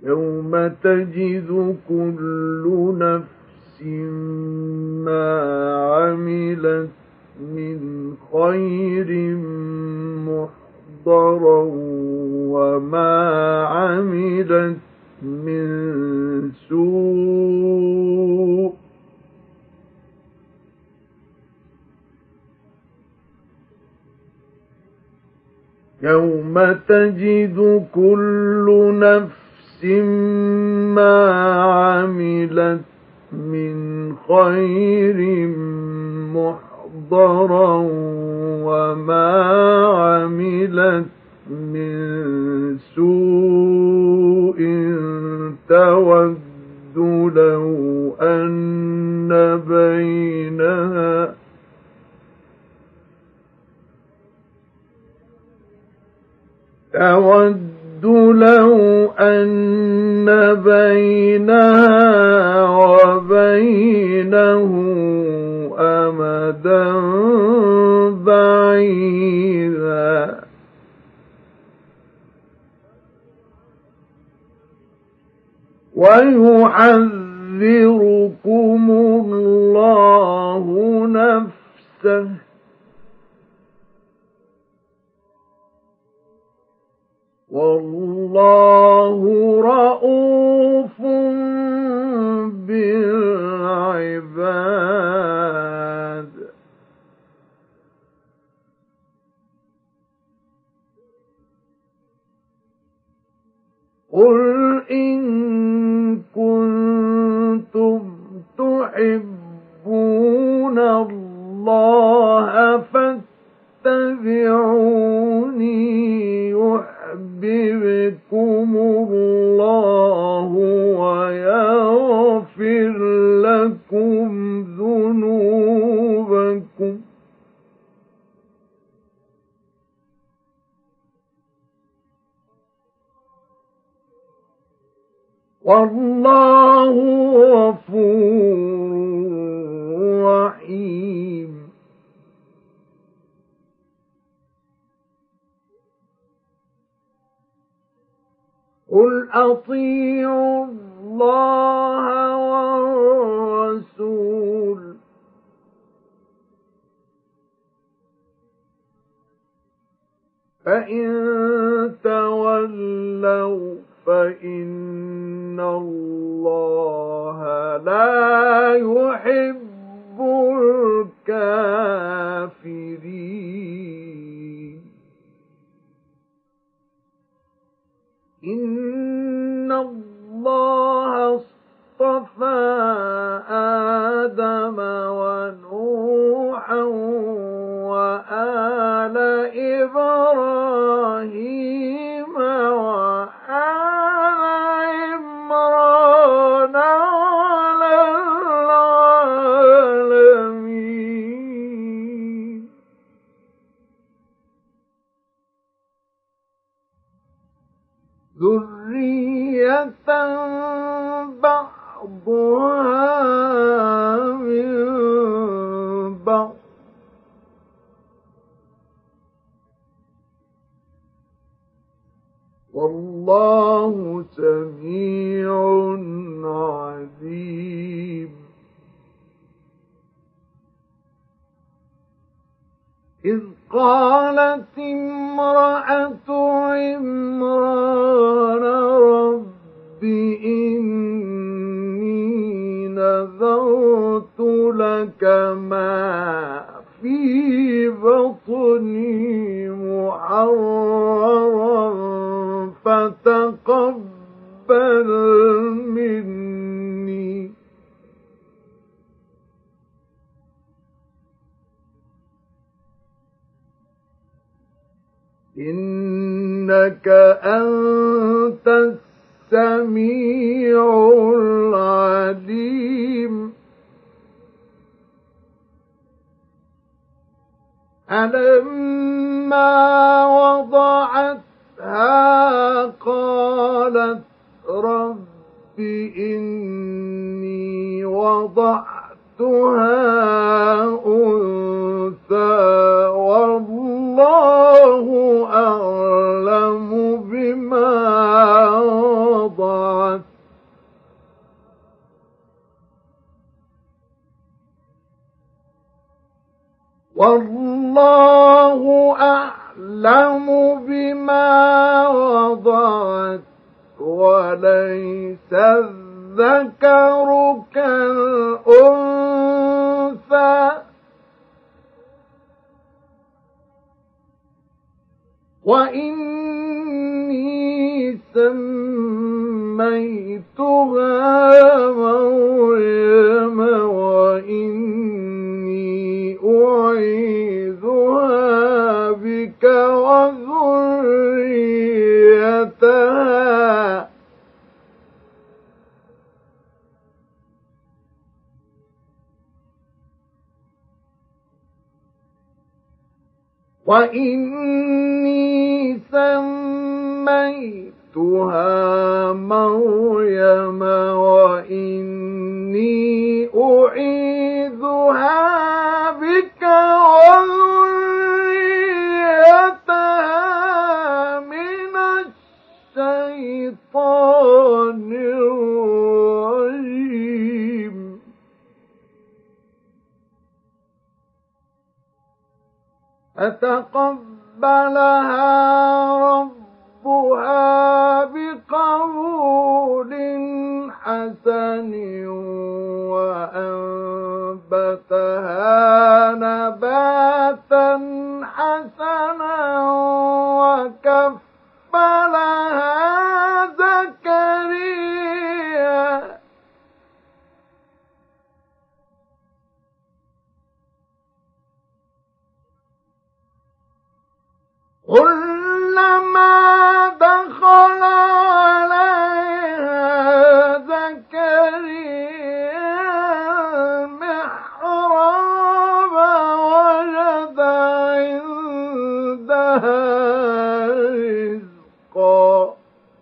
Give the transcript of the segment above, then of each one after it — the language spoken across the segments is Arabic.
يوم تجد كل نفس ما عملت من خير محضرا وما عملت من سوء يوم تجد كل نفس ما عملت من خير محضرا وما عملت من سوء تود لو أن بينها وبينه أمدا بعيدا ويحذركم الله نفسه والله رؤوف بالعباد قل إن كنتم تحبون الله فاتبعوني يحببكم الله ويغفر لكم ذنوبكم والله غفور رحيم قل أطيعوا الله والرسول فإن تولوا فإن الله لا يحب الكافرين إن الله اصطفى آدم ونوحا وآل إبراهيم وآل عمران على العالمين ذرية بعضها من بعض والله سميع عليم إذ قالت امرأة عمران رب إني نذرت لك ما في بطني محررا فتقبل مني إنك أنت السميع العليم فلما وضعتها قالت رب إني وضعتها أنثى والله أعلم بما وضعت والله أعلم بما وضعت وليس الذكر كالأنثى وإني سميتها مريم وإني أعيذها بك وذريتها من الشيطان الرجيم فتقبلها ربها بقبول حسن وأنبتها نباتا حسنا وكفلها زكريا كلما دخل عليها زكريا المحراب وجد عندها رزقا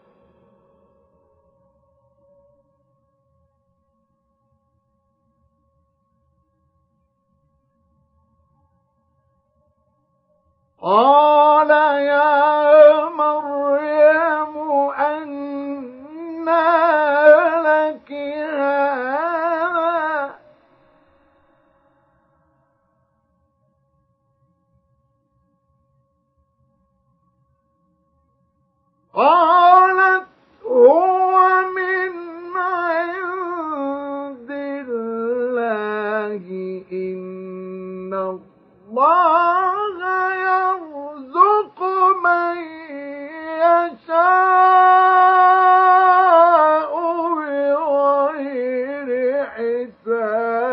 قال يا مريم أنى لك هذا قالت هو من عند الله إن الله يرزق من يشاء بغير حساب